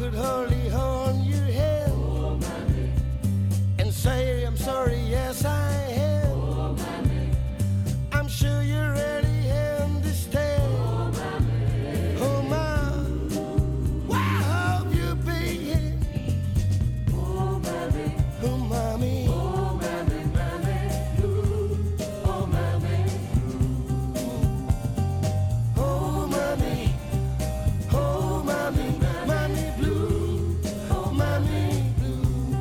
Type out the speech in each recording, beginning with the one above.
could hardly hold your hand. Oh, mommy. And say I'm sorry, yes I am. Oh, mommy. I'm sure you already understand. Oh, mommy. Oh, Mom, well, I hope you'll be here. Oh, mommy. Oh, Mommy. Oh, mommy, mommy blue. Oh, mommy blue. Oh, Mommy. Oh, Mommy, Mommy blue. Oh, Mommy blue.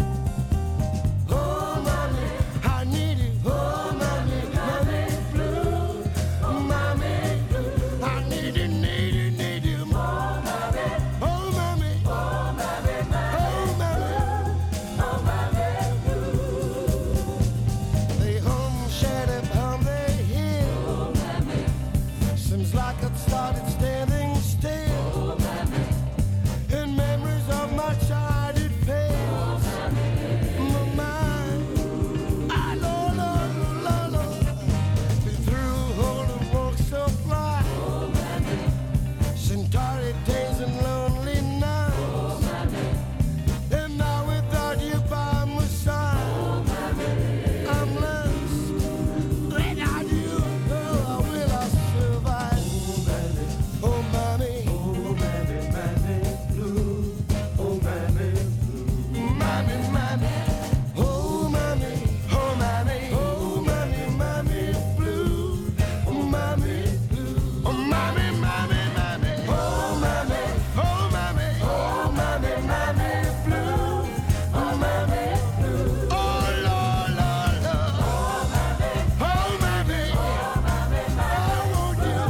Oh, Mommy, I need you. Oh, Mommy, Mommy blue. Oh, Mommy blue. I need you, need you, need you more. Oh, Mommy. Oh, mommy, Oh, Mommy. oh, mommy blue. They home shed upon the hill. Oh, mommy. Seems like I've started standing still. Oh, mommy. And memories of my childhood past. My mind, I Lord, Lord, Lord, Lord. Been through all the walks of life. Oh, mommy. Some dark days and lonely nights. Oh, mommy. And now without you by my side, Oh, mommy. I'm lost. Without you, oh, how will I survive? Oh, Mommy. Oh, mommy, mommy blue. Oh, mommy blue. Mommy, Mommy, oh, Mommy, oh, Mommy, oh, Mommy, Mommy blue, oh, Mommy blue, oh, Mommy, Mommy, Mommy, oh, Mommy, oh, Mommy, oh, Mommy, Mommy blue, oh, Mommy blue, oh, Lord, Lord, Lord, oh, Mommy, I want you,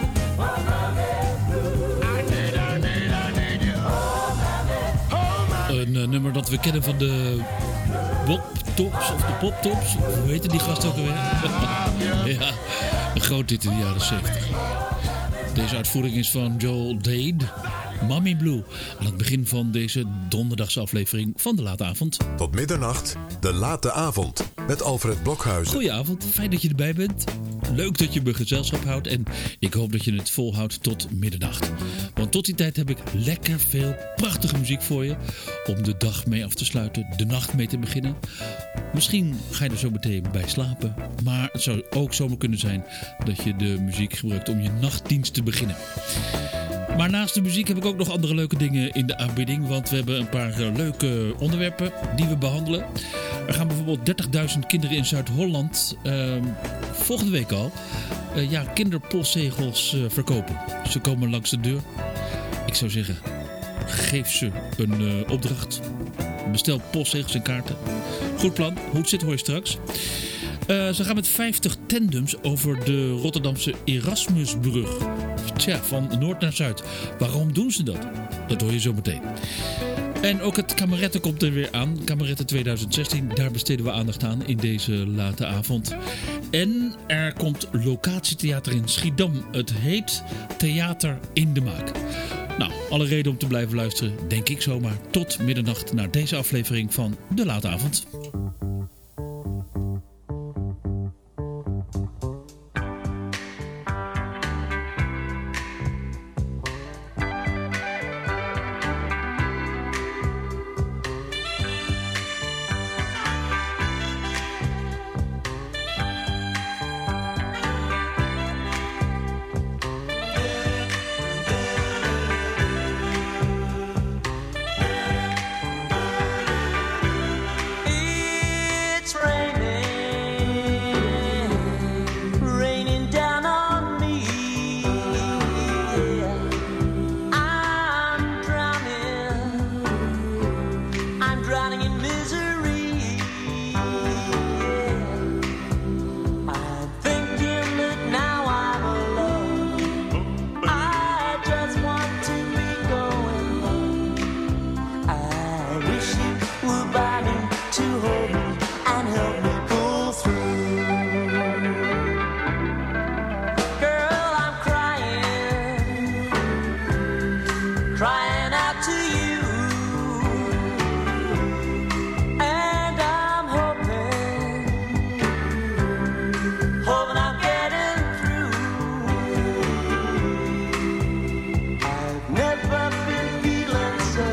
I need you, oh, Mommy. Een nummer dat we kennen van de Bobtops of de Poptops. Hoe heette die gast ook alweer? Ja, een groot hit in de jaren 70. Deze uitvoering is van Joel Dade, Mommy Blue. Aan het begin van deze donderdagse aflevering van De Late Avond. Tot middernacht, De Late Avond. Met Alfred Blokhuizen. Goedenavond, fijn dat je erbij bent. Leuk dat je me gezelschap houdt en ik hoop dat je het volhoudt tot middernacht. Want tot die tijd heb ik lekker veel prachtige muziek voor je. Om de dag mee af te sluiten, de nacht mee te beginnen. Misschien ga je er zo meteen bij slapen. Maar het zou ook zomaar kunnen zijn dat je de muziek gebruikt om je nachtdienst te beginnen. Maar naast de muziek heb ik ook nog andere leuke dingen in de aanbieding. Want we hebben een paar leuke onderwerpen die we behandelen. Er gaan bijvoorbeeld 30.000 kinderen in Zuid-Holland volgende week al kinderpostzegels verkopen. Ze komen langs de deur. Ik zou zeggen, geef ze een opdracht. Bestel postzegels en kaarten. Goed plan. Hoe het zit hoor je straks. Ze gaan met 50 tandems over de Rotterdamse Erasmusbrug. Tja, van noord naar zuid. Waarom doen ze dat? Dat hoor je zo meteen. En ook het Kameretten komt er weer aan. Kameretten 2016, daar besteden we aandacht aan in deze late avond. En er komt locatietheater in Schiedam. Het heet Theater in de Maak. Nou, alle reden om te blijven luisteren, denk ik zomaar. Tot middernacht naar deze aflevering van De Late Avond. Never been feeling so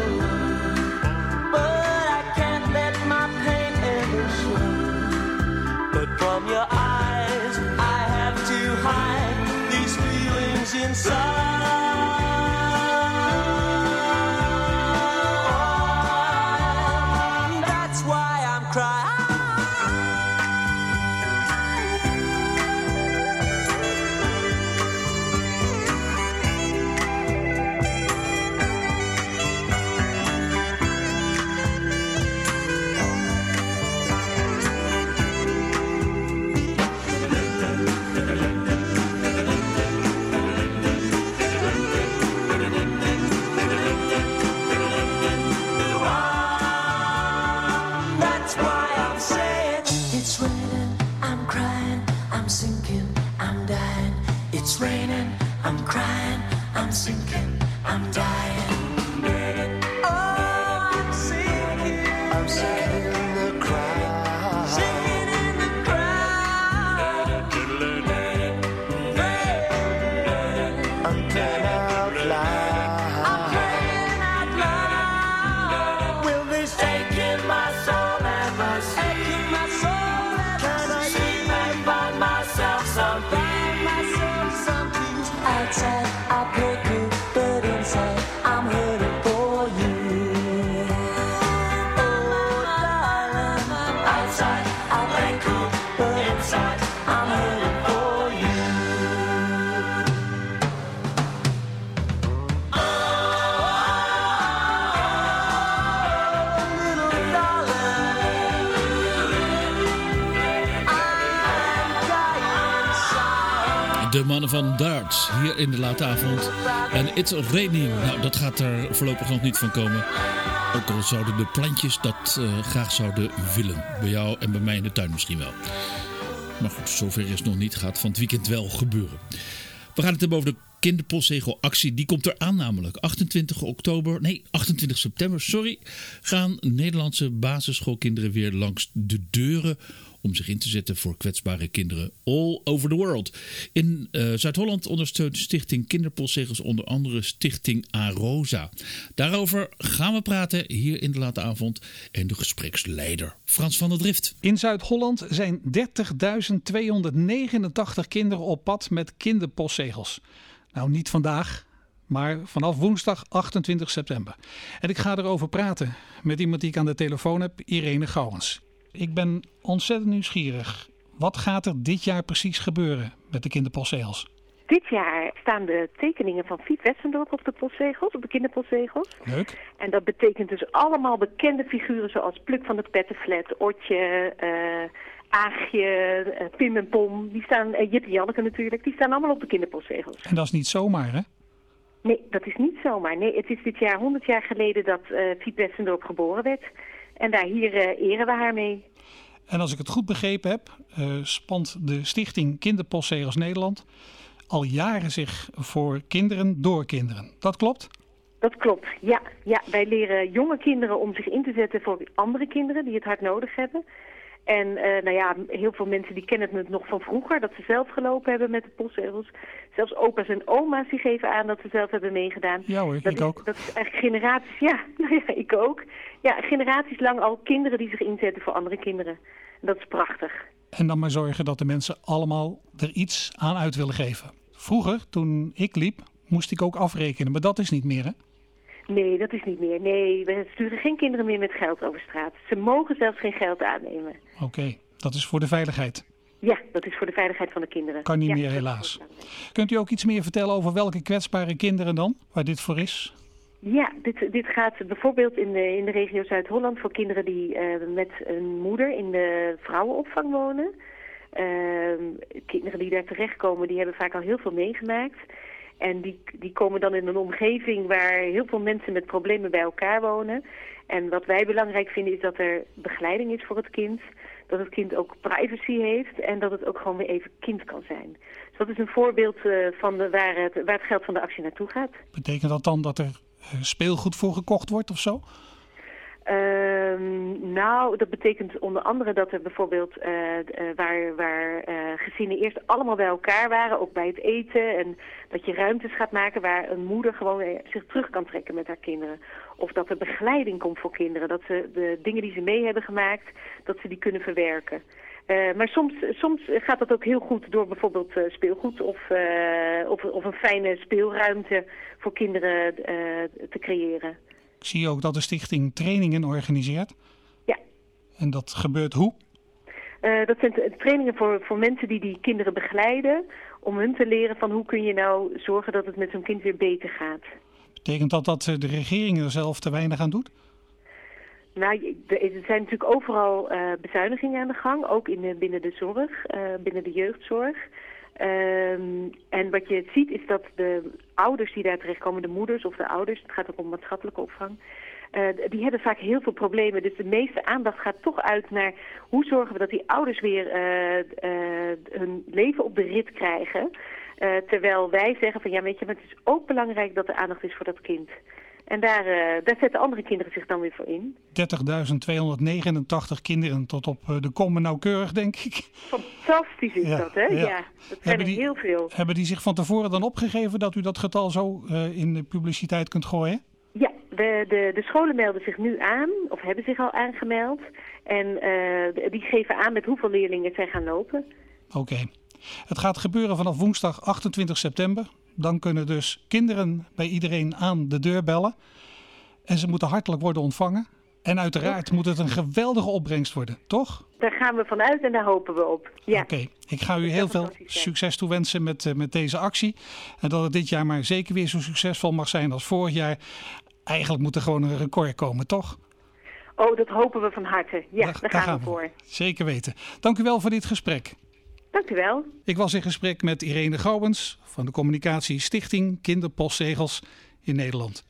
fly. I'm praying out loud. Will this aching my soul ever see? Aching my soul ever see? Can I find myself some peace? Outside I play good, but inside I'm hurting for you. Oh darling, outside I play cool, but inside I'm hurting for you. De mannen van Darts, hier in de late avond. En It's Raining, nou dat gaat er voorlopig nog niet van komen. Ook al zouden de plantjes dat graag zouden willen. Bij jou en bij mij in de tuin misschien wel. Maar goed, zover is het nog niet. Gaat van het weekend wel gebeuren. We gaan het hebben over de kinderpostzegelactie. Die komt eraan namelijk. 28 september, gaan Nederlandse basisschoolkinderen weer langs de deuren om zich in te zetten voor kwetsbare kinderen all over the world. In Zuid-Holland ondersteunt Stichting Kinderpostzegels onder andere Stichting Arosa. Daarover gaan we praten hier in de late avond. En de gespreksleider Frans van der Drift. In Zuid-Holland zijn 30.289 kinderen op pad met kinderpostzegels. Nou, niet vandaag, maar vanaf woensdag 28 september. En ik ga erover praten met iemand die ik aan de telefoon heb, Irene Gouwens. Ik ben ontzettend nieuwsgierig. Wat gaat er dit jaar precies gebeuren met de kinderpostzegels? Dit jaar staan de tekeningen van Fiep Westendorp op de postzegels, op de kinderpostzegels. Leuk. En dat betekent dus allemaal bekende figuren zoals Pluk van de Pettenflat, Otje, Aagje, Pim en Pom. Die staan, Jip en Janneke natuurlijk, die staan allemaal op de kinderpostzegels. En dat is niet zomaar, hè? Nee, dat is niet zomaar. Nee, het is dit jaar 100 jaar geleden dat Fiep Westendorp geboren werd. En daar hier eren we haar mee. En als ik het goed begrepen heb, spant de Stichting Kinderpostzegels Nederland al jaren zich voor kinderen door kinderen. Dat klopt? Dat klopt, ja. Wij leren jonge kinderen om zich in te zetten voor andere kinderen die het hard nodig hebben. En heel veel mensen die kennen het nog van vroeger, dat ze zelf gelopen hebben met de postzegels. Zelfs opa's en oma's die geven aan dat ze zelf hebben meegedaan. Ja hoor, ik ook. Dat is eigenlijk generaties, ik ook. Ja, generaties lang al kinderen die zich inzetten voor andere kinderen. En dat is prachtig. En dan maar zorgen dat de mensen allemaal er iets aan uit willen geven. Vroeger, toen ik liep, moest ik ook afrekenen, maar dat is niet meer, hè? Nee, dat is niet meer. Nee, we sturen geen kinderen meer met geld over straat. Ze mogen zelfs geen geld aannemen. Oké, dat is voor de veiligheid. Ja, dat is voor de veiligheid van de kinderen. Kan niet meer, helaas. Kunt u ook iets meer vertellen over welke kwetsbare kinderen dan, waar dit voor is? Ja, dit gaat bijvoorbeeld in de regio Zuid-Holland voor kinderen die met een moeder in de vrouwenopvang wonen. Kinderen die daar terechtkomen, die hebben vaak al heel veel meegemaakt. En die komen dan in een omgeving waar heel veel mensen met problemen bij elkaar wonen. En wat wij belangrijk vinden is dat er begeleiding is voor het kind. Dat het kind ook privacy heeft en dat het ook gewoon weer even kind kan zijn. Dus dat is een voorbeeld van waar het geld van de actie naartoe gaat. Betekent dat dan dat er speelgoed voor gekocht wordt of zo? Dat betekent onder andere dat er bijvoorbeeld waar gezinnen eerst allemaal bij elkaar waren, ook bij het eten. En dat je ruimtes gaat maken waar een moeder gewoon zich terug kan trekken met haar kinderen. Of dat er begeleiding komt voor kinderen, dat ze de dingen die ze mee hebben gemaakt, dat ze die kunnen verwerken. Maar soms gaat dat ook heel goed door bijvoorbeeld speelgoed of een fijne speelruimte voor kinderen te creëren. Ik zie ook dat de stichting trainingen organiseert. Ja. En dat gebeurt hoe? Dat zijn trainingen voor mensen die kinderen begeleiden. Om hun te leren van hoe kun je nou zorgen dat het met zo'n kind weer beter gaat. Betekent dat de regering er zelf te weinig aan doet? Nou, er zijn natuurlijk overal bezuinigingen aan de gang. Ook binnen de zorg, binnen de jeugdzorg. En wat je ziet is dat de ouders die daar terechtkomen, de moeders of de ouders, het gaat ook om maatschappelijke opvang, die hebben vaak heel veel problemen. Dus de meeste aandacht gaat toch uit naar hoe zorgen we dat die ouders weer hun leven op de rit krijgen. Terwijl wij zeggen van ja, weet je, maar het is ook belangrijk dat er aandacht is voor dat kind. En daar zetten andere kinderen zich dan weer voor in. 30.289 kinderen tot op de komma nauwkeurig, denk ik. Fantastisch is dat, hè? Ja, dat zijn er heel veel. Hebben die zich van tevoren dan opgegeven dat u dat getal zo in de publiciteit kunt gooien? Ja, de scholen melden zich nu aan, of hebben zich al aangemeld. En die geven aan met hoeveel leerlingen zij gaan lopen. Oké. Het gaat gebeuren vanaf woensdag 28 september. Dan kunnen dus kinderen bij iedereen aan de deur bellen. En ze moeten hartelijk worden ontvangen. En uiteraard moet het een geweldige opbrengst worden, toch? Daar gaan we vanuit en daar hopen we op. Ja. Oké. Ik ga u heel veel succes toewensen met deze actie. En dat het dit jaar maar zeker weer zo succesvol mag zijn als vorig jaar. Eigenlijk moet er gewoon een record komen, toch? Oh, dat hopen we van harte. Ja, daar gaan we voor. Zeker weten. Dank u wel voor dit gesprek. Dank u wel. Ik was in gesprek met Irene Gouwens van de Communicatie Stichting Kinderpostzegels in Nederland.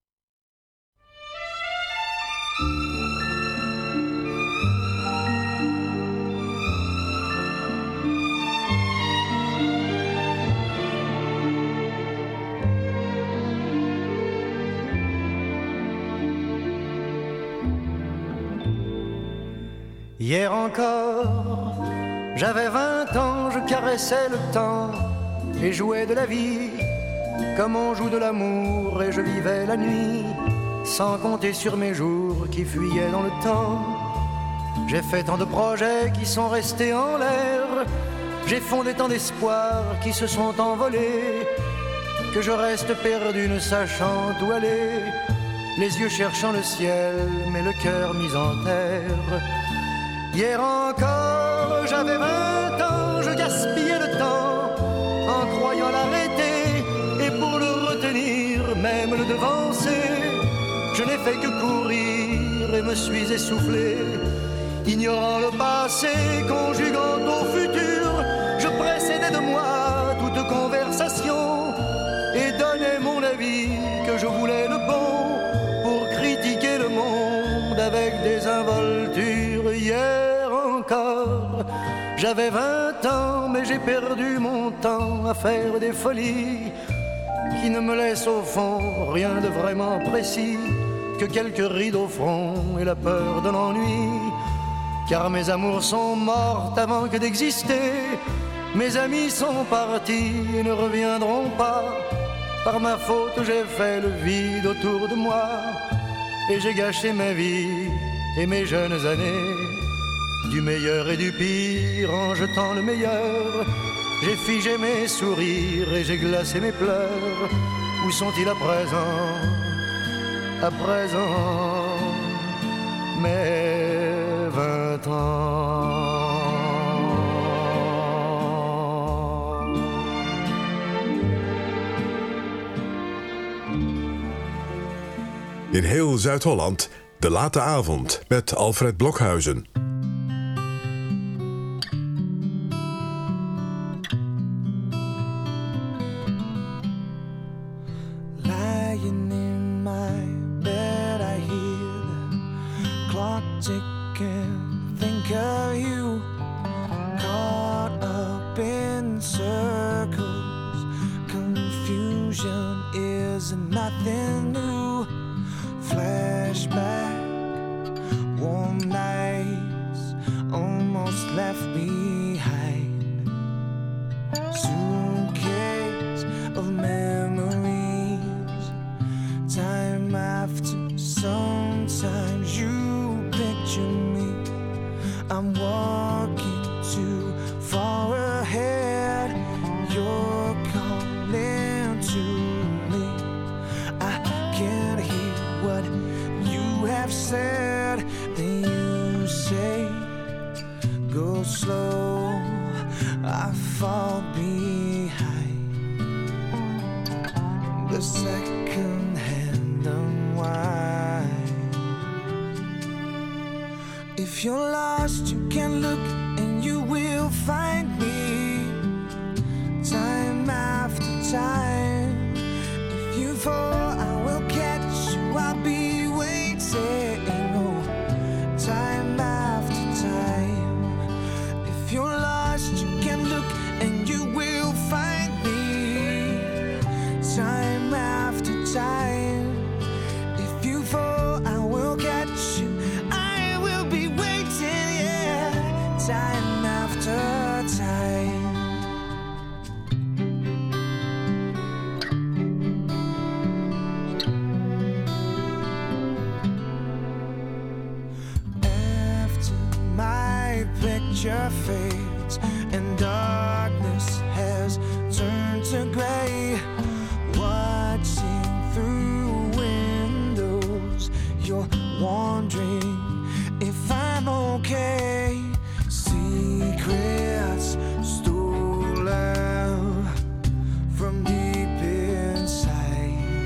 Hier encore, j'avais 20 ans, je caressais le temps et jouais de la vie comme on joue de l'amour, et je vivais la nuit sans compter sur mes jours qui fuyaient dans le temps. J'ai fait tant de projets qui sont restés en l'air, j'ai fondé tant d'espoirs qui se sont envolés, que je reste perdu ne sachant où aller, les yeux cherchant le ciel mais le cœur mis en terre. Hier encore, j'avais 20 ans, je gaspillais le temps en croyant l'arrêter, et pour le retenir, même le devancer, je n'ai fait que courir et me suis essoufflé. Ignorant le passé, conjuguant au futur, je précédais de moi toute conversation et donnais mon avis que je voulais le bon pour critiquer le monde avec des involtures. Hier encore, j'avais 20 ans, mais j'ai perdu mon temps à faire des folies qui ne me laissent au fond rien de vraiment précis que quelques rides au front et la peur de l'ennui. Car mes amours sont mortes avant que d'exister, mes amis sont partis et ne reviendront pas. Par ma faute j'ai fait le vide autour de moi et j'ai gâché ma vie et mes jeunes années. Du meilleur et du pire en jetant le meilleur, j'ai figé mes sourires et j'ai glacé mes pleurs. Où sont-ils à présent? À présent, mes 20 ans. In heel Zuid-Holland, de late avond met Alfred Blokhuizen. Lying in my bed, I hear the clock ticking. Think of you, caught up in circles. Confusion is nothing new. Flashback, warm nights almost left behind. Suitcase of memories. Time after, sometimes you picture me. I'm walking too far ahead. You're calling to me. I can't hear what you have said. Then you say, go slow, I fall behind. The second hand unwind. If you're lost, you can look and you will find me. Time after time. If you fall, I will catch you, I'll be waiting. Oh, time after time. If you're lost, you can look and you will find me. Time after time. future fades and darkness has turned to gray. Watching through windows, you're wondering if I'm okay. Secrets stolen from deep inside.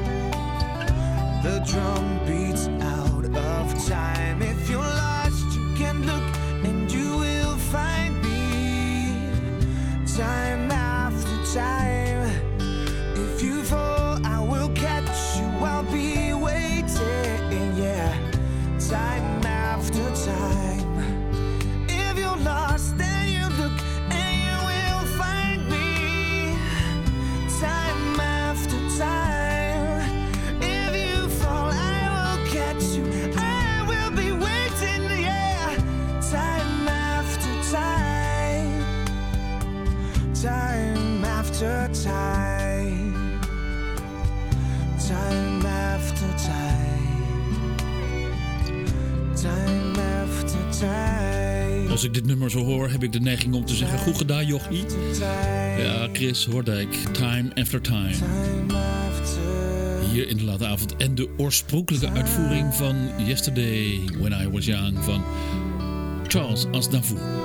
The drum beats out of time. If you're lost, you can look and you will find me. Time after time. If you fall, I will catch you. I'll be waiting, yeah. Time after time. If you're lost, then you look and you will find me. Time after time. If you fall, I will catch you. I will be waiting, yeah. Time after time. Time after time. Time after time. Time after time. Als ik dit nummer zo hoor, heb ik de neiging om te zeggen: goed gedaan, jochie. Ja, Chris Hoordijk, Time After Time. Hier in de late avond. En de oorspronkelijke uitvoering van Yesterday When I Was Young van Charles Aznavour.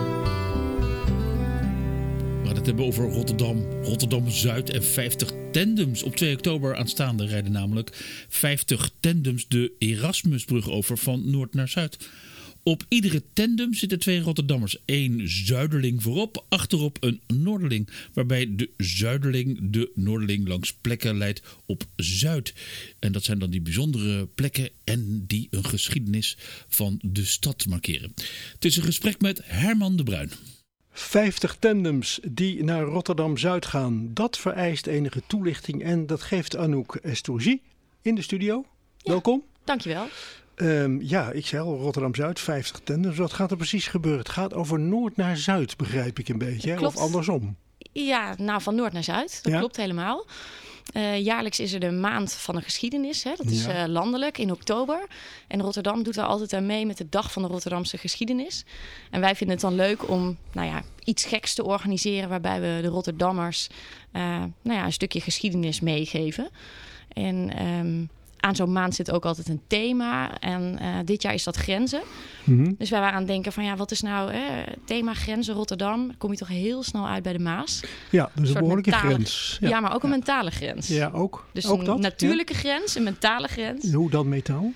We gaan het hebben over Rotterdam, Rotterdam-Zuid en 50 tandems. Op 2 oktober aanstaande rijden namelijk 50 tandems de Erasmusbrug over van Noord naar Zuid. Op iedere tandem zitten 2 Rotterdammers. 1 zuiderling voorop, achterop een noorderling. Waarbij de zuiderling de noorderling langs plekken leidt op Zuid. En dat zijn dan die bijzondere plekken en die een geschiedenis van de stad markeren. Het is een gesprek met Herman de Bruin. 50 tandems die naar Rotterdam-Zuid gaan, dat vereist enige toelichting en dat geeft Anouk Estrosi in de studio. Ja, welkom. Dankjewel. Ja, ik zei al, Rotterdam-Zuid, 50 tandems. Wat gaat er precies gebeuren? Het gaat over Noord naar Zuid, begrijp ik een beetje, hè? Of andersom? Ja, nou van Noord naar Zuid, dat klopt helemaal. Jaarlijks is er de maand van de geschiedenis. Hè? Dat is landelijk in oktober. En Rotterdam doet daar altijd aan mee met de Dag van de Rotterdamse Geschiedenis. En wij vinden het dan leuk om iets geks te organiseren waarbij we de Rotterdammers een stukje geschiedenis meegeven. En aan zo'n maand zit ook altijd een thema. En dit jaar is dat grenzen. Mm-hmm. Dus wij waren aan het denken van wat is nou thema grenzen Rotterdam? Kom je toch heel snel uit bij de Maas. Ja, dus een behoorlijke grens. Ja, maar ook een mentale grens. Ja, ook. Dus ook een dat? natuurlijke grens, een mentale grens. Hoe dan metaal?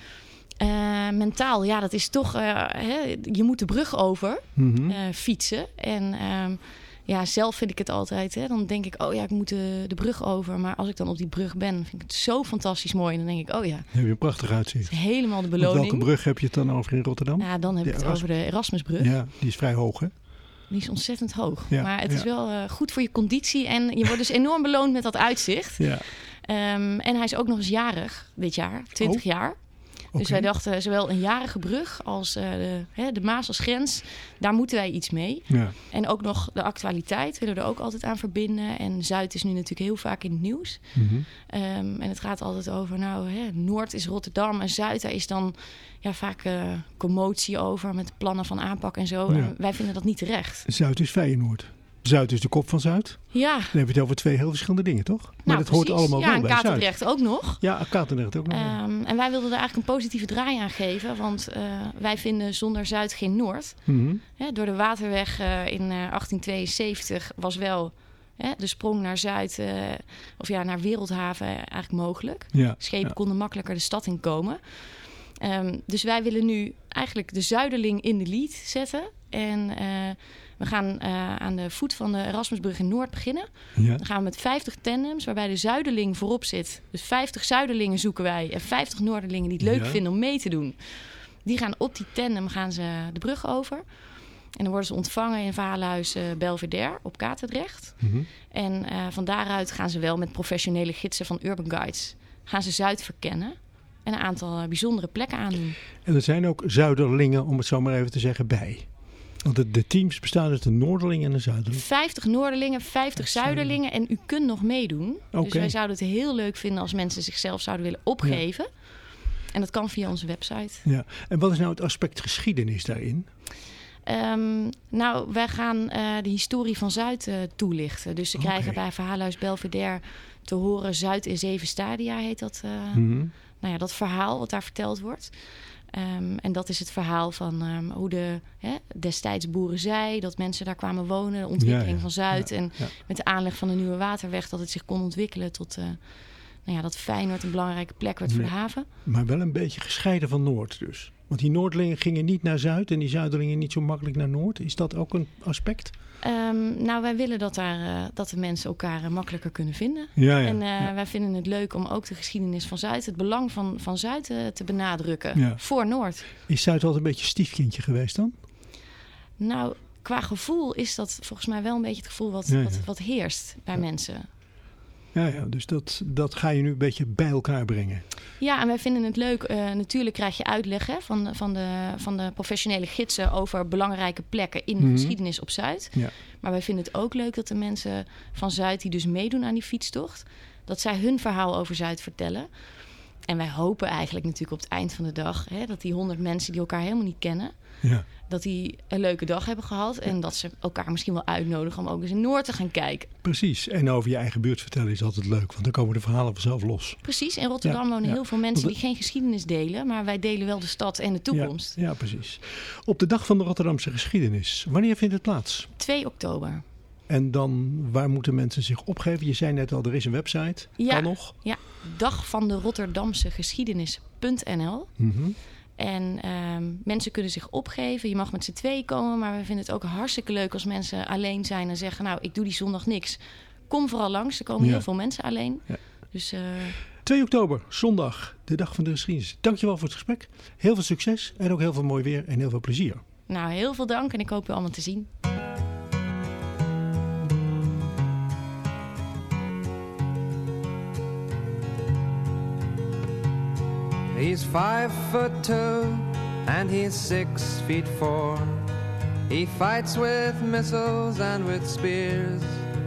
Mentaal, ja, dat is toch... je moet de brug over fietsen. En... zelf vind ik het altijd. Hè? Dan denk ik, ik moet de brug over. Maar als ik dan op die brug ben, vind ik het zo fantastisch mooi. En dan denk ik, Dan heb je een prachtig uitzicht. Helemaal de beloning. Welke brug heb je het dan over in Rotterdam? Ja, dan heb ik het over de Erasmusbrug. Ja, die is vrij hoog, hè? Die is ontzettend hoog. Ja, maar het is wel goed voor je conditie. En je wordt dus enorm beloond met dat uitzicht. Ja. En hij is ook nog eens jarig dit jaar. 20 jaar. Dus wij dachten, zowel een jarige brug als de Maas als grens, daar moeten wij iets mee. Ja. En ook nog de actualiteit willen we er ook altijd aan verbinden. En Zuid is nu natuurlijk heel vaak in het nieuws. Mm-hmm. En het gaat altijd over, Noord is Rotterdam en Zuid, daar is dan vaak commotie over met plannen van aanpak en zo. Ja. En wij vinden dat niet terecht. Zuid is Feyenoord. Zuid is de kop van Zuid. Ja. Dan heb je het over 2 heel verschillende dingen, toch? Maar dat hoort allemaal wel bij Zuid. Ja, en Katendrecht ook nog. Ja, Katendrecht ook nog. En wij wilden er eigenlijk een positieve draai aan geven. Want wij vinden zonder Zuid geen Noord. Mm-hmm. Door de Waterweg in 1872 was wel de sprong naar Zuid... naar Wereldhaven eigenlijk mogelijk. Ja, schepen konden makkelijker de stad in komen. Dus wij willen nu eigenlijk de Zuiderling in de lead zetten. En... we gaan aan de voet van de Erasmusbrug in Noord beginnen. Ja. Dan gaan we met 50 tandems, waarbij de Zuiderling voorop zit. Dus 50 Zuiderlingen zoeken wij en 50 Noorderlingen die het leuk vinden om mee te doen. Die gaan op die tandem de brug over. En dan worden ze ontvangen in Verhaalhuis Belvedere op Katendrecht. Mm-hmm. En van daaruit gaan ze wel met professionele gidsen van Urban Guides... gaan ze Zuid verkennen en een aantal bijzondere plekken aandoen. En er zijn ook Zuiderlingen, om het zo maar even te zeggen, bij... Want de teams bestaan uit een Noorderling en een Zuiderling. 50 Noorderlingen, 50 Zuiderlingen en u kunt nog meedoen. Okay. Dus wij zouden het heel leuk vinden als mensen zichzelf zouden willen opgeven. Ja. En dat kan via onze website. Ja. En wat is nou het aspect geschiedenis daarin? Nou, wij gaan de historie van Zuid toelichten. Dus ze krijgen bij Verhalenhuis Belvedere te horen... Zuid in 7 stadia heet dat. Nou ja, dat verhaal wat daar verteld wordt. En dat is het verhaal van hoe destijds boerenzij... dat mensen daar kwamen wonen, de ontwikkeling van Zuid... en met de aanleg van de nieuwe waterweg... dat het zich kon ontwikkelen tot... dat Feyenoord een belangrijke plek werd voor de haven. Maar wel een beetje gescheiden van Noord dus. Want die Noordelingen gingen niet naar Zuid... en die Zuidelingen niet zo makkelijk naar Noord. Is dat ook een aspect? Nou, wij willen dat de mensen elkaar makkelijker kunnen vinden. Wij vinden het leuk om ook de geschiedenis van Zuid... het belang van Zuid te benadrukken voor Noord. Is Zuid altijd een beetje stiefkindje geweest dan? Nou, qua gevoel is dat volgens mij wel een beetje het gevoel... wat heerst bij mensen. Ja, dus dat ga je nu een beetje bij elkaar brengen. Ja, en wij vinden het leuk. Natuurlijk krijg je uitleg van de professionele gidsen... over belangrijke plekken in de geschiedenis op Zuid. Ja. Maar wij vinden het ook leuk dat de mensen van Zuid... die dus meedoen aan die fietstocht... dat zij hun verhaal over Zuid vertellen. En wij hopen eigenlijk natuurlijk op het eind van de dag... dat die 100 mensen die elkaar helemaal niet kennen... dat die een leuke dag hebben gehad... en dat ze elkaar misschien wel uitnodigen... om ook eens in Noord te gaan kijken. Precies. En over je eigen buurt vertellen is altijd leuk... want dan komen de verhalen vanzelf los. Precies. In Rotterdam wonen heel veel mensen... die geen geschiedenis delen... maar wij delen wel de stad en de toekomst. Ja, precies. Op de dag van de Rotterdamse geschiedenis... wanneer vindt het plaats? 2 oktober. En dan, waar moeten mensen zich opgeven? Je zei net al, er is een website. Kan nog? Ja, dagvanderotterdamsegeschiedenis.nl. En mensen kunnen zich opgeven. Je mag met z'n 2 komen. Maar we vinden het ook hartstikke leuk als mensen alleen zijn... en zeggen, nou, ik doe die zondag niks. Kom vooral langs. Er komen heel veel mensen alleen. Ja. Dus, 2 oktober, zondag, de dag van de geschiedenis. Dankjewel voor het gesprek. Heel veel succes en ook heel veel mooi weer en heel veel plezier. Nou, heel veel dank en ik hoop u allemaal te zien. He's 5'2" and he's 6'4". He fights with missiles and with spears.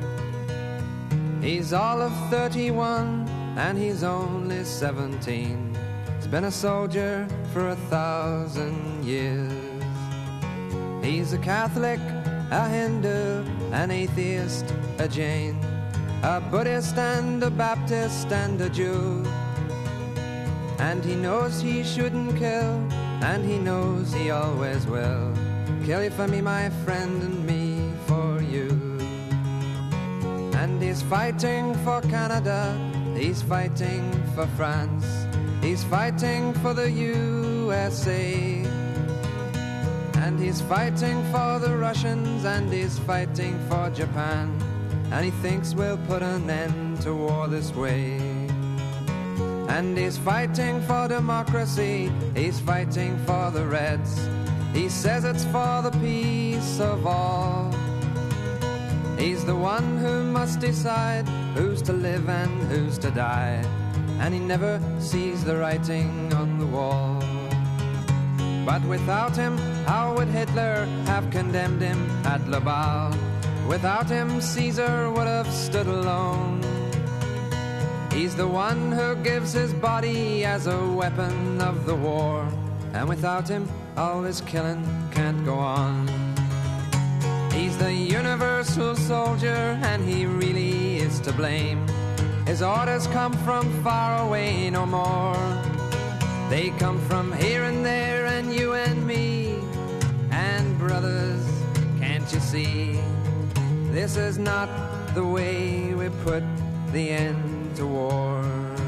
He's all of 31 and he's only 17. He's been a soldier for 1,000 years. He's a Catholic, a Hindu, an atheist, a Jain, a Buddhist and a Baptist and a Jew. And he knows he shouldn't kill, and he knows he always will. Kill you for me, my friend, and me for you. And he's fighting for Canada, he's fighting for France, he's fighting for the USA. And he's fighting for the Russians, and he's fighting for Japan. And he thinks we'll put an end to war this way. And he's fighting for democracy, he's fighting for the Reds. He says it's for the peace of all. He's the one who must decide who's to live and who's to die. And he never sees the writing on the wall. But without him, how would Hitler have condemned him at Laval? Without him, Caesar would have stood alone. He's the one who gives his body as a weapon of the war. And without him, all this killing can't go on. He's the universal soldier, and he really is to blame. His orders come from far away no more. They come from here and there, and you and me. And brothers, can't you see? This is not the way we put the end to war.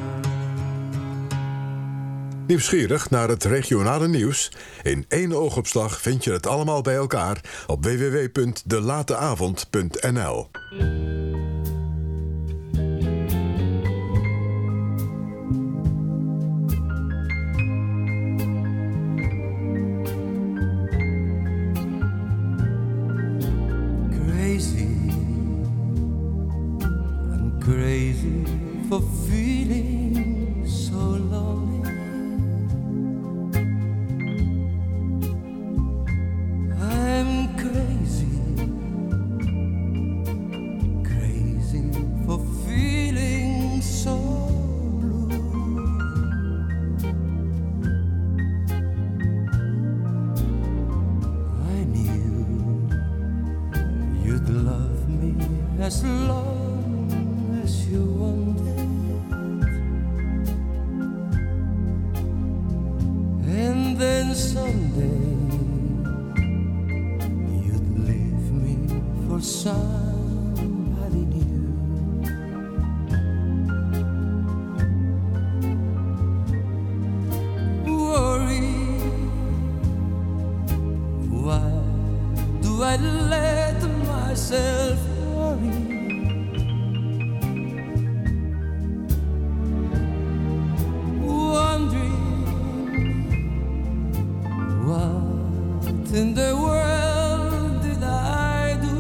Nieuwsgierig naar het regionale nieuws? In 1 oogopslag vind je het allemaal bij elkaar op www.delateavond.nl. Crazy for feeling so lonely. I'm crazy as long as you want it. And then someday you'd leave me for somebody new. Worry, why do I let myself worry? Wondering what in the world did I do?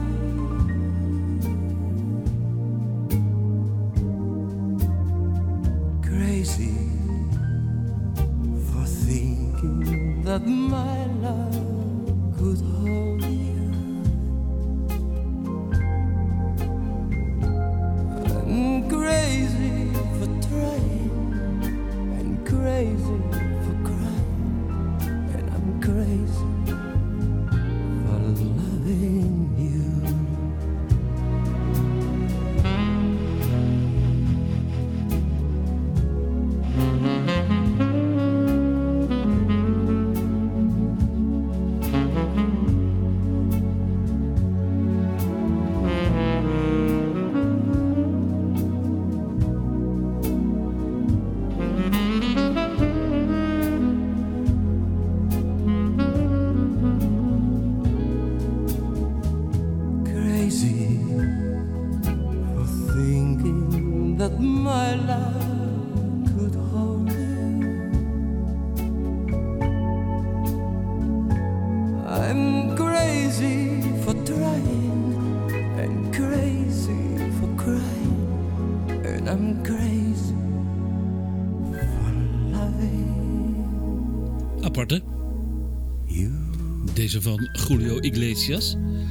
Crazy for thinking that my love could hold you. I'm crazy for trying, and crazy for crying, and I'm crazy for loving you. Crazy for thinking that my love could hold you. I'm crazy for trying, and crazy for crying, and I'm crazy for loving Aparte. you. Deze van Julio Iglesias.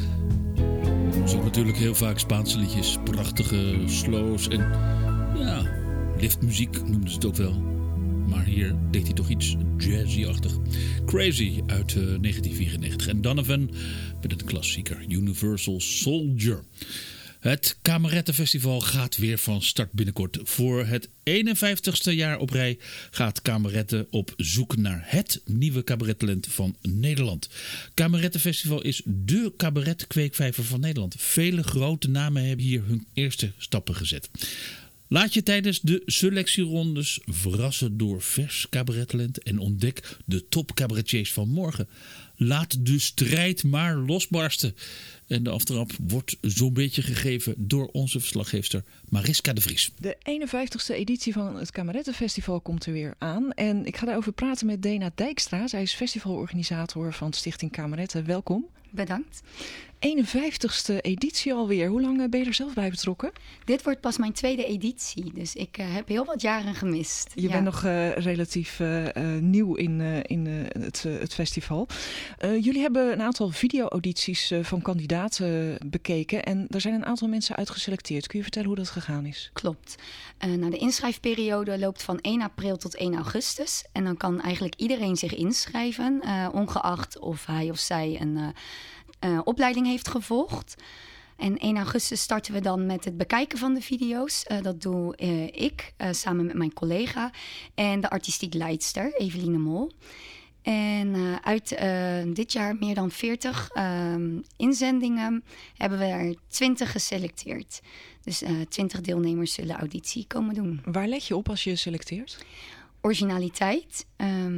Zo natuurlijk heel vaak Spaanse liedjes. Prachtige slows en ja, liftmuziek noemden ze het ook wel. Maar hier deed hij toch iets jazzy-achtig. Crazy uit 1994. En Donovan met een klassieker Universal Soldier. Het Kamerettenfestival gaat weer van start binnenkort. Voor het 51ste jaar op rij gaat Kameretten op zoek naar het nieuwe cabarettalent van Nederland. Kamerettenfestival is dé cabaretkweekvijver van Nederland. Vele grote namen hebben hier hun eerste stappen gezet. Laat je tijdens de selectierondes verrassen door vers cabarettalent en ontdek de top cabaretiers van morgen. Laat de strijd maar losbarsten. En de aftrap wordt zo'n beetje gegeven door onze verslaggeefster Mariska de Vries. De 51ste editie van het Kamerettenfestival komt er weer aan. En ik ga daarover praten met Dena Dijkstra. Zij is festivalorganisator van Stichting Kameretten. Welkom. Bedankt. 51ste editie alweer. Hoe lang ben je er zelf bij betrokken? Dit wordt pas mijn tweede editie, dus ik heb heel wat jaren gemist. Je bent nog relatief nieuw in het festival. Jullie hebben een aantal video-audities van kandidaten bekeken en er zijn een aantal mensen uitgeselecteerd. Kun je vertellen hoe dat gegaan is? Klopt. De inschrijfperiode loopt van 1 april tot 1 augustus. En dan kan eigenlijk iedereen zich inschrijven, ongeacht of hij of zij een opleiding heeft gevolgd. En 1 augustus starten we dan met het bekijken van de video's. Dat doe ik samen met mijn collega en de artistiek leidster Eveline Mol. En uit dit jaar meer dan 40 inzendingen hebben we er 20 geselecteerd. Dus 20 deelnemers zullen auditie komen doen. Waar let je op als je selecteert? Originaliteit.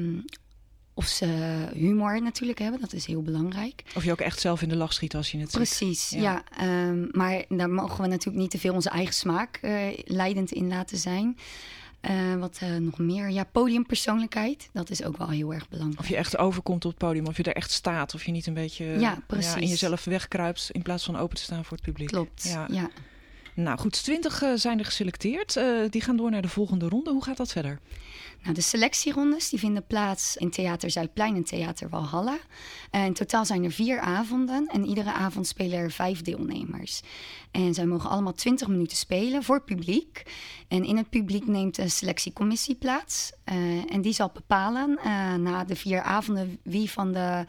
Of ze humor natuurlijk hebben, dat is heel belangrijk. Of je ook echt zelf in de lach schiet als je het ziet. Precies, ja. Maar daar mogen we natuurlijk niet te veel onze eigen smaak leidend in laten zijn. Wat nog meer? Ja, podiumpersoonlijkheid. Dat is ook wel heel erg belangrijk. Of je echt overkomt op het podium. Of je er echt staat. Of je niet een beetje in jezelf wegkruipt in plaats van open te staan voor het publiek. Klopt, ja. Nou goed, 20 zijn er geselecteerd. Die gaan door naar de volgende ronde. Hoe gaat dat verder? Nou, de selectierondes die vinden plaats in Theater Zuidplein en Theater Walhalla. In totaal zijn er 4 avonden en iedere avond spelen er 5 deelnemers. En zij mogen allemaal 20 minuten spelen voor publiek. En in het publiek neemt de selectiecommissie plaats. En die zal bepalen na de 4 avonden wie van de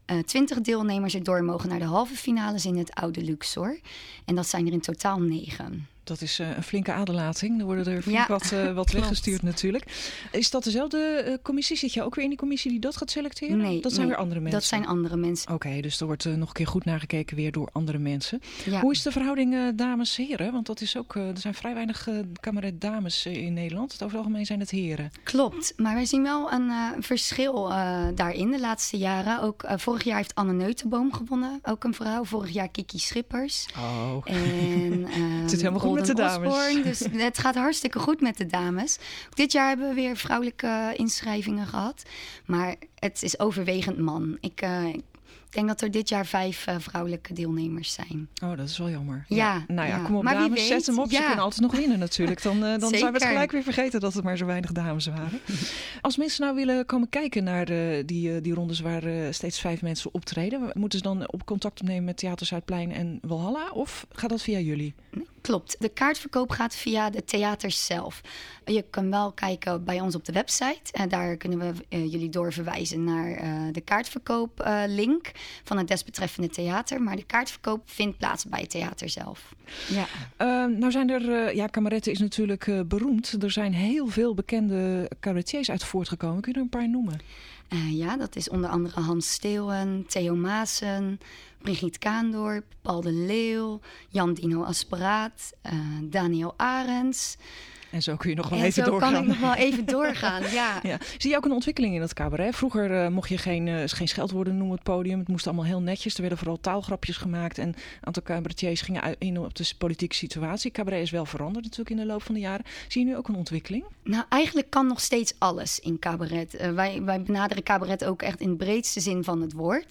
20 deelnemers erdoor mogen naar de halve finales in het oude Luxor. En dat zijn er in totaal 9. Dat is een flinke aderlating. Er worden er flink wat weggestuurd natuurlijk. Is dat dezelfde commissie? Zit je ook weer in die commissie die dat gaat selecteren? Nee. Dat zijn weer andere mensen? Dat zijn andere mensen. Oké, dus er wordt nog een keer goed nagekeken weer door andere mensen. Ja. Hoe is de verhouding dames-heren? Want dat is ook, er zijn vrij weinig cabaret-dames in Nederland. Over het algemeen zijn het heren. Klopt, maar we zien wel een verschil daarin de laatste jaren. Ook vorig jaar heeft Anne Neutenboom gewonnen. Ook een vrouw. Vorig jaar Kiki Schippers. Oh. En, het zit helemaal goed met de dames. Osborne, dus het gaat hartstikke goed met de dames. Dit jaar hebben we weer vrouwelijke inschrijvingen gehad. Maar het is overwegend man. Ik denk dat er dit jaar 5 vrouwelijke deelnemers zijn. Oh, dat is wel jammer. Ja. Nou ja, kom op maar dames, zet hem op. Ze kunnen altijd nog winnen natuurlijk. Dan zijn we het gelijk weer vergeten dat het maar zo weinig dames waren. Als mensen nou willen komen kijken naar die rondes waar steeds 5 mensen optreden, moeten ze dan op contact opnemen met Theater Zuidplein en Walhalla? Of gaat dat via jullie? Klopt. De kaartverkoop gaat via de theaters zelf. Je kan wel kijken bij ons op de website. Daar kunnen we jullie doorverwijzen naar de kaartverkooplink van het desbetreffende theater. Maar de kaartverkoop vindt plaats bij het theater zelf. Ja. Nou zijn er, cabaretten is natuurlijk beroemd. Er zijn heel veel bekende cabaretiers uit voortgekomen. Kun je er een paar noemen? Ja, dat is onder andere Hans Steeuwen, Theo Maassen, Brigitte Kaandorp, Paul de Leeuw, Jan Dino Asperaat, Daniel Arends. En zo kun je nog wel even doorgaan. En zo kan ik nog wel even doorgaan, ja. Zie je ook een ontwikkeling in het cabaret? Vroeger mocht je geen scheldwoorden noemen op het podium. Het moest allemaal heel netjes. Er werden vooral taalgrapjes gemaakt. En een aantal cabaretiers gingen in op de politieke situatie. Cabaret is wel veranderd natuurlijk in de loop van de jaren. Zie je nu ook een ontwikkeling? Nou, eigenlijk kan nog steeds alles in cabaret. Wij benaderen cabaret ook echt in de breedste zin van het woord.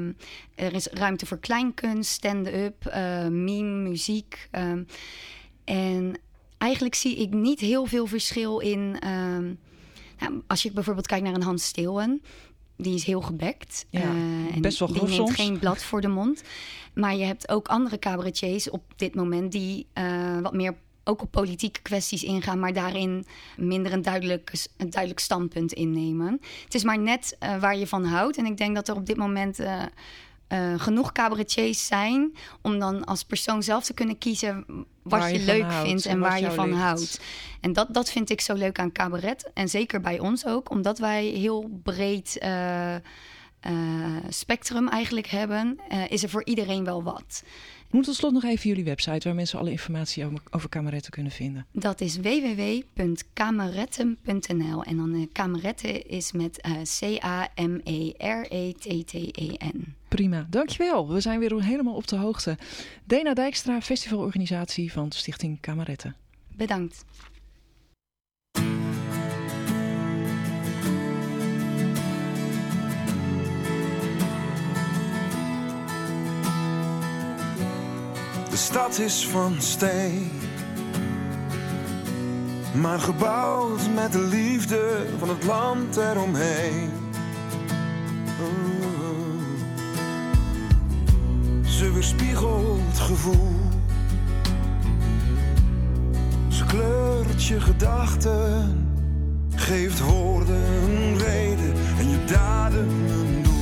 Er is ruimte voor kleinkunst, stand-up, meme, muziek. En eigenlijk zie ik niet heel veel verschil in. Als je bijvoorbeeld kijkt naar een Hans Steeuwen, die is heel gebekt. Ja, en best wel grof die neemt soms. geen blad voor de mond. Maar je hebt ook andere cabaretiers op dit moment die wat meer ook op politieke kwesties ingaan, maar daarin minder een duidelijk standpunt innemen. Het is maar net waar je van houdt. En ik denk dat er op dit moment genoeg cabaretiers zijn om dan als persoon zelf te kunnen kiezen wat je leuk vindt en waar je van houdt. En dat vind ik zo leuk aan cabaret. En zeker bij ons ook, omdat wij heel breed spectrum eigenlijk hebben, is er voor iedereen wel wat. Noem tot slot nog even jullie website waar mensen alle informatie over kameretten kunnen vinden. Dat is www.kameretten.nl en dan kameretten is met Cameretten. Prima, dankjewel. We zijn weer helemaal op de hoogte. Dena Dijkstra, festivalorganisatie van Stichting Kameretten. Bedankt. De stad is van steen, maar gebouwd met de liefde van het land eromheen. Ze weerspiegelt gevoel, ze kleurt je gedachten, geeft woorden een reden en je daden een doel.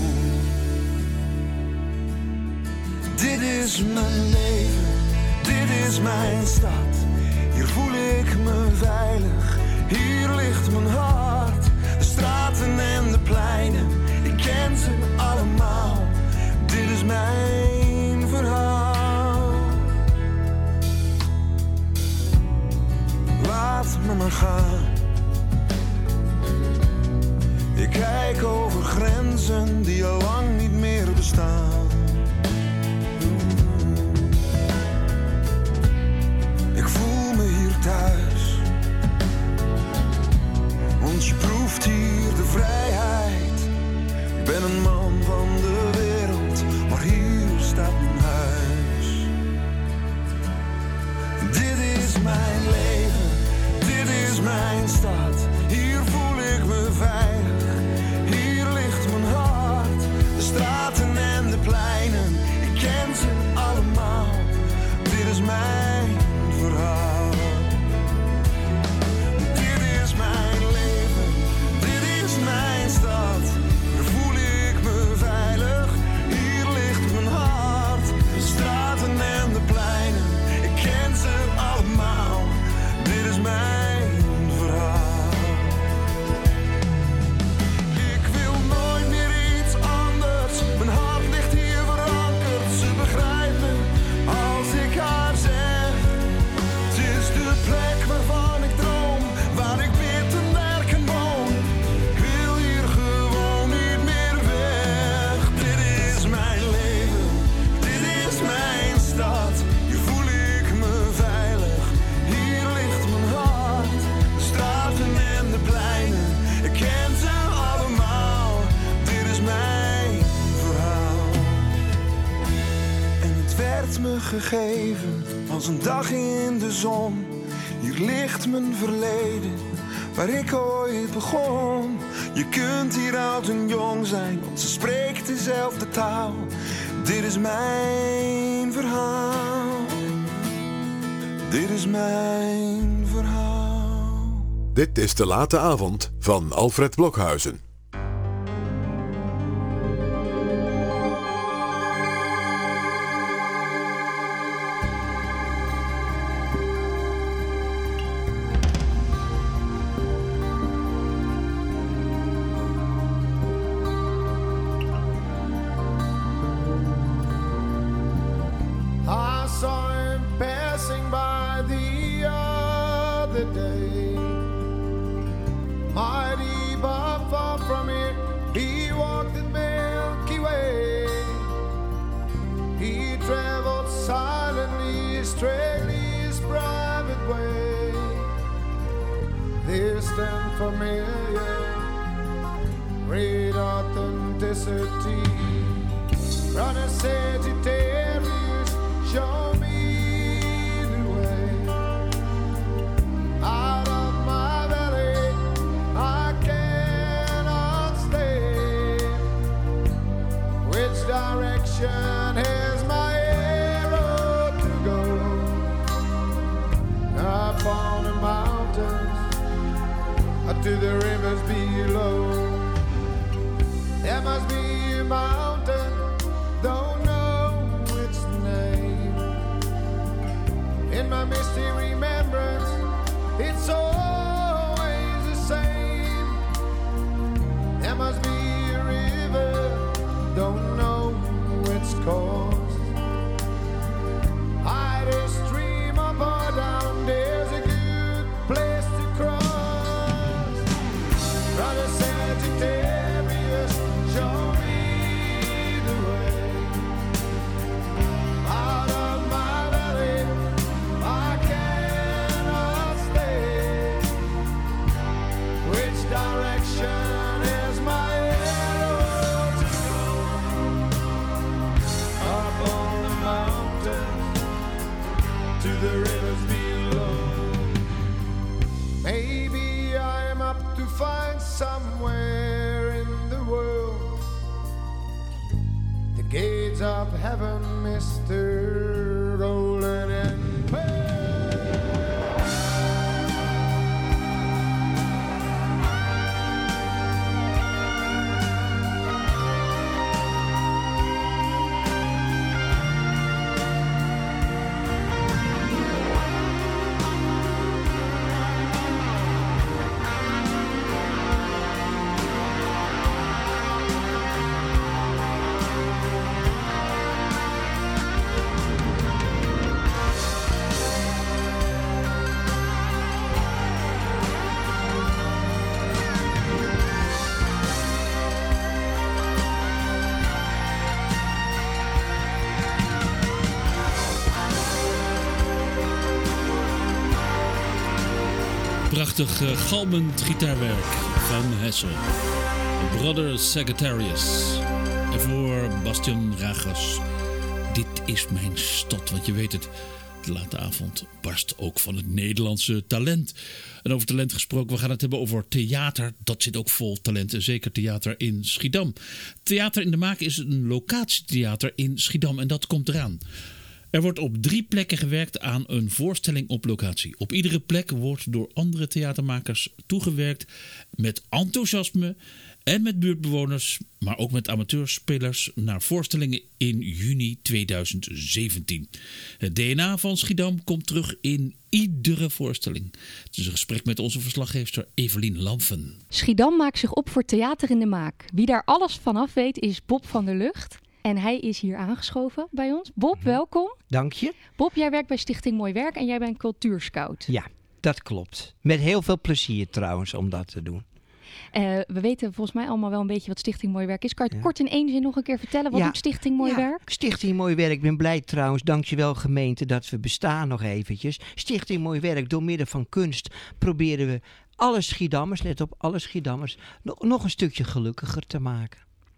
Dit is mijn leven, dit is mijn stad. Hier voel ik me veilig, hier ligt mijn hart. De straten en de pleinen, ik ken ze allemaal. Dit is mijn verhaal. Laat me maar gaan. Ik kijk over grenzen die al lang niet meer bestaan. Ik voel me hier thuis, want je proeft hier de vrijheid. Ik ben een man van de wereld, maar hier staat mijn huis. Dit is mijn leven, dit is mijn stad. Hier voel ik me veilig, hier ligt mijn hart. De straten en de pleinen, ik ken ze allemaal. Dit is mijn verhaal. Dit is mijn leven, dit is mijn stad. Hier voel ik me veilig, me gegeven als een dag in de zon. Hier ligt mijn verleden, waar ik ooit begon. Je kunt hier oud en jong zijn, want ze spreekt dezelfde taal. Dit is mijn verhaal. Dit is mijn verhaal. Dit is De Late Avond van Alfred Blokhuizen. Prachtig galmend gitaarwerk van Hessel. Brother Sagittarius. En voor Bastian Ragas. Dit is mijn stad, want je weet het. De Late Avond barst ook van het Nederlandse talent. En over talent gesproken, we gaan het hebben over theater. Dat zit ook vol talent en zeker theater in Schiedam. Theater in de Maak is een locatietheater in Schiedam en dat komt eraan. Er wordt op 3 plekken gewerkt aan een voorstelling op locatie. Op iedere plek wordt door andere theatermakers toegewerkt met enthousiasme en met buurtbewoners, maar ook met amateurspelers naar voorstellingen in juni 2017. Het DNA van Schiedam komt terug in iedere voorstelling. Het is een gesprek met onze verslaggeefster Evelien Lamfen. Schiedam maakt zich op voor Theater in de Maak. Wie daar alles vanaf weet is Bob van der Lucht. En hij is hier aangeschoven bij ons. Bob, welkom. Dank je. Bob, jij werkt bij Stichting Mooi Werk en jij bent cultuurscout. Ja, dat klopt. Met heel veel plezier trouwens om dat te doen. We weten volgens mij allemaal wel een beetje wat Stichting Mooi Werk is. Kan je het kort in één zin nog een keer vertellen? Wat doet Stichting Mooi Werk? Stichting Mooi Werk. Ik ben blij trouwens, dankjewel gemeente, dat we bestaan nog eventjes. Stichting Mooi Werk, door middel van kunst proberen we alle Schiedammers, let op, alle Schiedammers, nog een stukje gelukkiger te maken.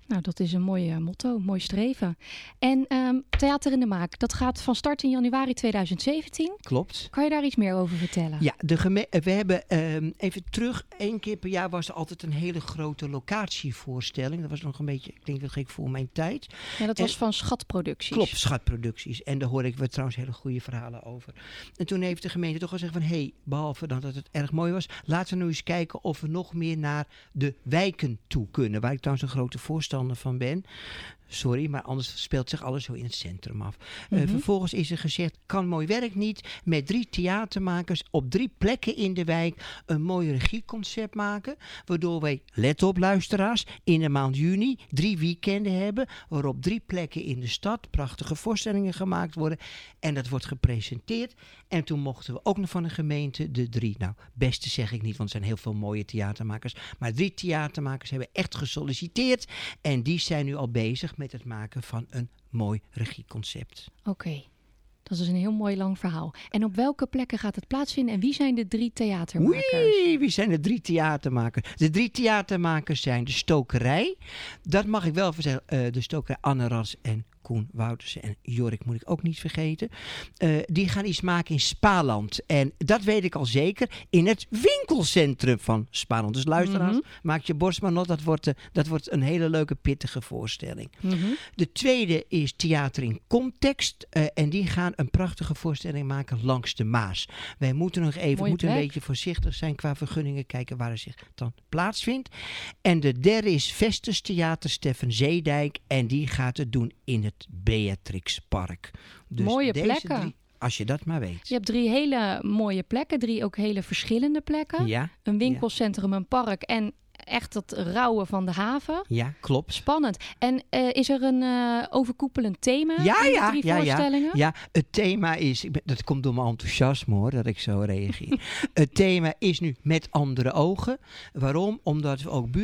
Nou, dat is een mooi motto, mooi streven. En Theater in de Maak, dat gaat van start in januari 2017. Klopt. Kan je daar iets meer over vertellen? Ja, we hebben even terug, 1 keer per jaar was er altijd een hele grote locatievoorstelling. Dat was nog een beetje, ik denk dat gek voor mijn tijd. Ja, dat was van Schatproducties. Klopt, Schatproducties. En daar hoor ik trouwens hele goede verhalen over. En toen heeft de gemeente toch gezegd van, behalve dat het erg mooi was, laten we nu eens kijken of we nog meer naar de wijken toe kunnen. Waar ik trouwens een grote voorstander van ben. Sorry, maar anders speelt zich alles zo in het centrum af. Vervolgens is er gezegd, kan mooi werk niet met 3 theatermakers op 3 plekken in de wijk een mooi regieconcept maken. Waardoor wij, let op luisteraars, in de maand juni 3 weekenden hebben. Waarop 3 plekken in de stad prachtige voorstellingen gemaakt worden. En dat wordt gepresenteerd. En toen mochten we ook nog van de gemeente de 3, nou beste zeg ik niet, want er zijn heel veel mooie theatermakers. Maar 3 theatermakers hebben echt gesolliciteerd. En die zijn nu al bezig met het maken van een mooi regieconcept. Oké, dat is een heel mooi lang verhaal. En op welke plekken gaat het plaatsvinden en wie zijn de 3 theatermakers? Wie zijn de 3 theatermakers? De 3 theatermakers zijn de Stokerij. Dat mag ik wel zeggen. De Stokerij Anne Ras en Koen Woutersen en Jorik moet ik ook niet vergeten. Die gaan iets maken in Spaland. En dat weet ik al zeker. In het winkelcentrum van Spaland. Dus luisteraars, maak je borst maar nat. Dat wordt een hele leuke, pittige voorstelling. De tweede is Theater in Context. En die gaan een prachtige voorstelling maken langs de Maas. Wij moeten nog even een beetje voorzichtig zijn qua vergunningen. Kijken waar het zich dan plaatsvindt. En de derde is Vestes Theater Steffen Zeedijk. En die gaat het doen in het Beatrixpark. Dus mooie deze plekken. 3, als je dat maar weet. Je hebt 3 hele mooie plekken, 3 ook hele verschillende plekken. Ja. Een winkelcentrum, een park en echt het rauwe van de haven. Ja, klopt. Spannend. En is er een overkoepelend thema in de 3 voorstellingen? Ja, het thema is, dat komt door mijn enthousiasme hoor, dat ik zo reageer. Het thema is nu met andere ogen. Waarom? Omdat we ook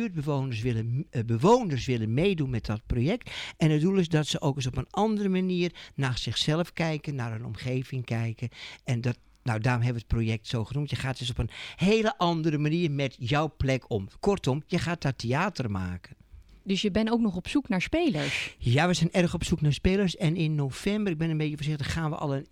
bewoners willen meedoen met dat project. En het doel is dat ze ook eens op een andere manier naar zichzelf kijken, naar hun omgeving kijken. En daarom hebben we het project zo genoemd. Je gaat dus op een hele andere manier met jouw plek om. Kortom, je gaat daar theater maken. Dus je bent ook nog op zoek naar spelers? Ja, we zijn erg op zoek naar spelers. En in november, ik ben een beetje voorzichtig, gaan we al een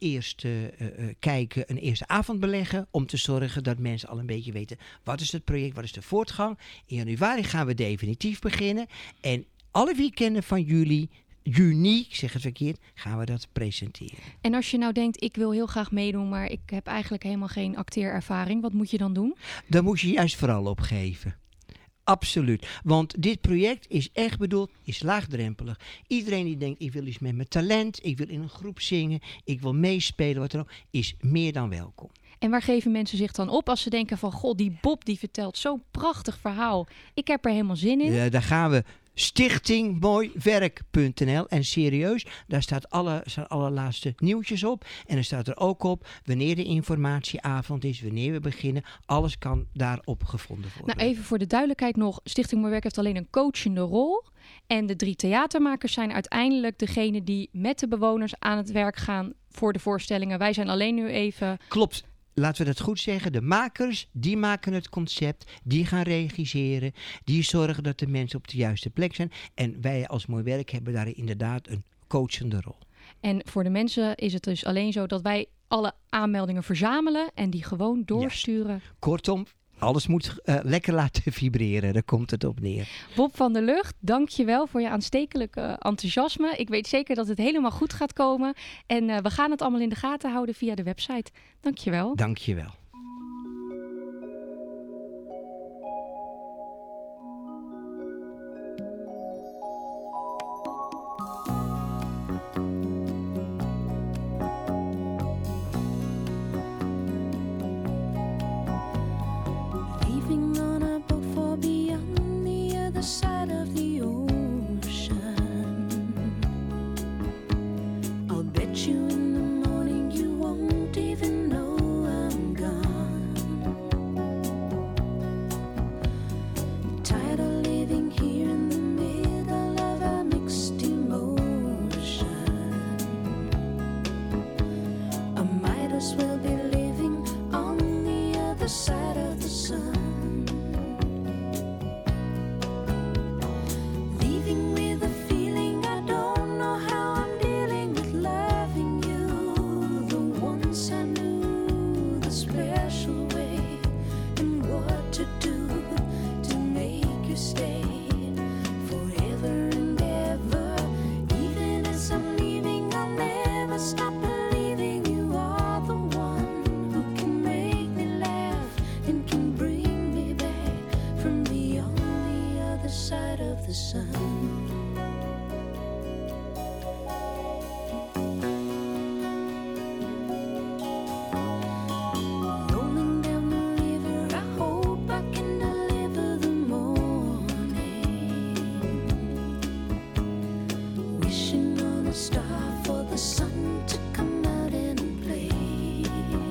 eerste avond beleggen. Om te zorgen dat mensen al een beetje weten, wat is het project, wat is de voortgang. In januari gaan we definitief beginnen. En alle weekenden van juni, ik zeg het verkeerd, gaan we dat presenteren. En als je nou denkt, ik wil heel graag meedoen, maar ik heb eigenlijk helemaal geen acteerervaring. Wat moet je dan doen? Dan moet je juist vooral opgeven. Absoluut. Want dit project is echt bedoeld, is laagdrempelig. Iedereen die denkt, ik wil iets met mijn talent, ik wil in een groep zingen, ik wil meespelen, wat dan ook, is meer dan welkom. En waar geven mensen zich dan op als ze denken van, god, die Bob die vertelt zo'n prachtig verhaal. Ik heb er helemaal zin in. Daar gaan we. Stichtingmooiwerk.nl. En serieus, daar staat alle laatste nieuwtjes op. En er staat er ook op wanneer de informatieavond is, wanneer we beginnen. Alles kan daarop gevonden worden. Nou, even voor de duidelijkheid nog. Stichting Mooi Werk heeft alleen een coachende rol. En de 3 theatermakers zijn uiteindelijk degene die met de bewoners aan het werk gaan voor de voorstellingen. Wij zijn alleen nu even... Klopt. Laten we dat goed zeggen. De makers, die maken het concept. Die gaan regisseren. Die zorgen dat de mensen op de juiste plek zijn. En wij als Mooi Werk hebben daar inderdaad een coachende rol. En voor de mensen is het dus alleen zo dat wij alle aanmeldingen verzamelen en die gewoon doorsturen. Juist. Kortom, alles moet lekker laten vibreren. Daar komt het op neer. Bob van der Lugt, dank je wel voor je aanstekelijke enthousiasme. Ik weet zeker dat het helemaal goed gaat komen. En we gaan het allemaal in de gaten houden via de website. Dank je wel. Dank je wel. Side of the ocean, I'll bet you in the morning you won't even know I'm gone. Tired of living here in the middle of a mixed emotion. I might as well be living on the other side of the sun. side of the sun. Rolling down the river, I hope I can deliver the morning. Wishing on a star for the sun to come out and play.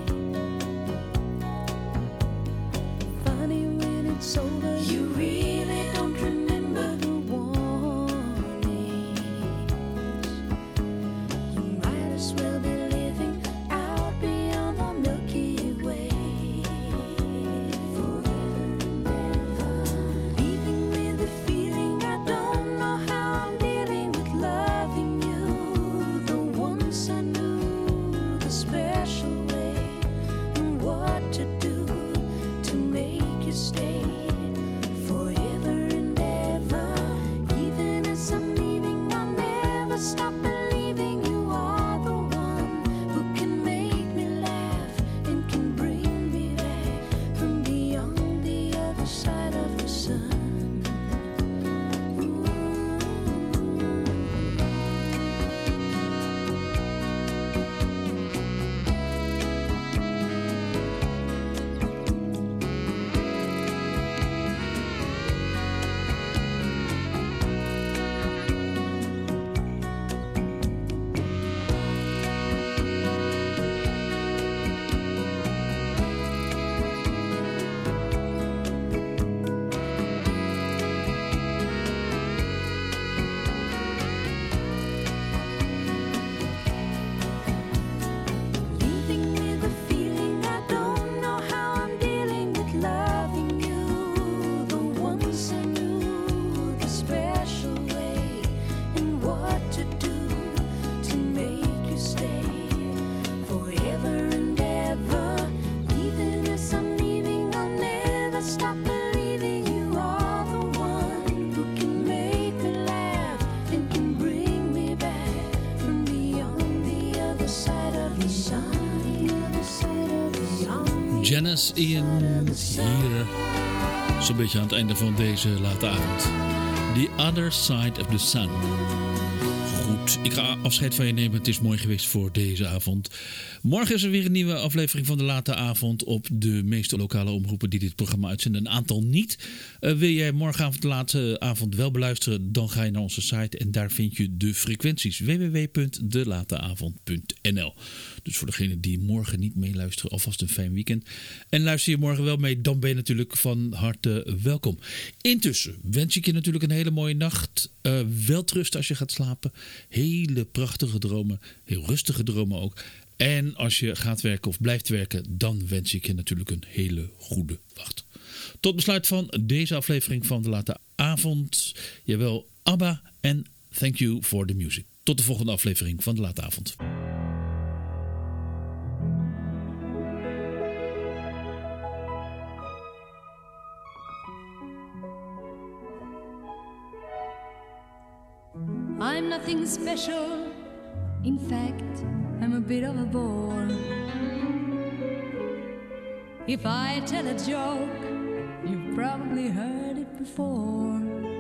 Funny when it's over, you really don't remember the warnings. You might as well be living out beyond the Milky Way. Forever and ever, leaving with the feeling I don't know how I'm dealing with loving you. The once I knew the special way and what to do to make you stay forever and ever. Even as I'm leaving, I'll never stop believing you are the one who can make me laugh and can bring me back from beyond the other side of the sun. Leaving with the feeling I don't know how I'm dealing with loving you. The once I knew the special way and what to do to make you stay forever and ever. Even as I'm leaving, I'll never stop believing you are the one who can make me laugh and can bring me back from beyond the other side of the sun. The other side of the sun. Janice Ian hier, zo'n beetje aan het einde van deze late avond. The Other Side of the Sun. Goed, ik ga afscheid van je nemen. Het is mooi geweest voor deze avond. Morgen is er weer een nieuwe aflevering van de late avond op de meeste lokale omroepen die dit programma uitzenden. Een aantal niet. Wil jij morgenavond de late avond wel beluisteren, dan ga je naar onze site en daar vind je de frequenties. www.delateavond.nl. Dus voor degenen die morgen niet meeluisteren, alvast een fijn weekend. En luister je morgen wel mee, dan ben je natuurlijk van harte welkom. Intussen wens ik je natuurlijk een hele mooie nacht. Welterusten als je gaat slapen. Hele prachtige dromen. Heel rustige dromen ook. En als je gaat werken of blijft werken, dan wens ik je natuurlijk een hele goede wacht. Tot besluit van deze aflevering van de late avond. Jawel, ABBA en Thank You for the Music. Tot de volgende aflevering van de late avond. I'm nothing special. In fact, I'm a bit of a bore. If I tell a joke, you've probably heard it before.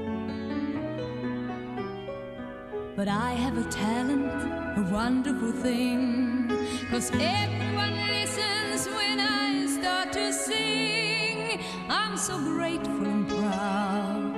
But I have a talent, a wonderful thing, 'cause everyone listens when I start to sing. I'm so grateful and proud.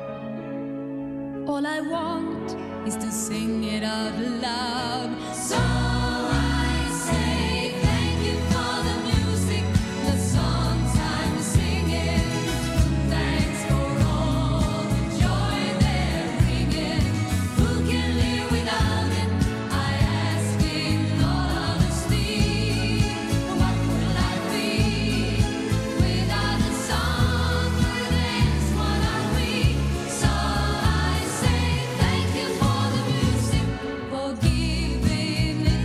All I want is to sing it out loud. So I say thank you for the music, the songs I'm singing. Thanks for all the joy they're bringing. Who can live without it? I ask in all honesty. What would life be without the song? That's what are we? So I say thank you for the music, for giving it.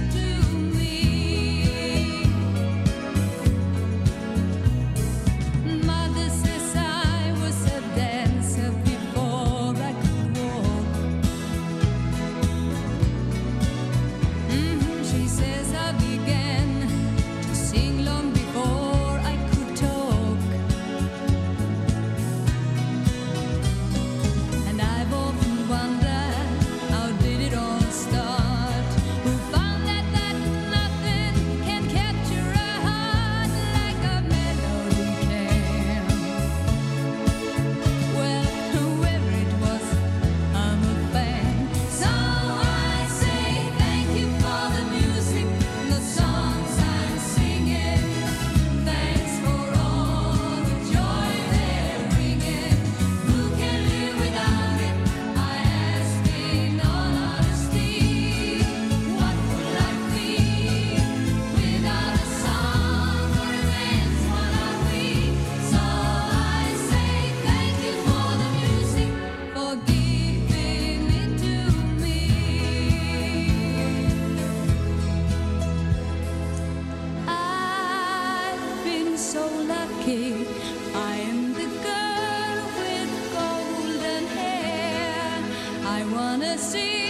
the sea.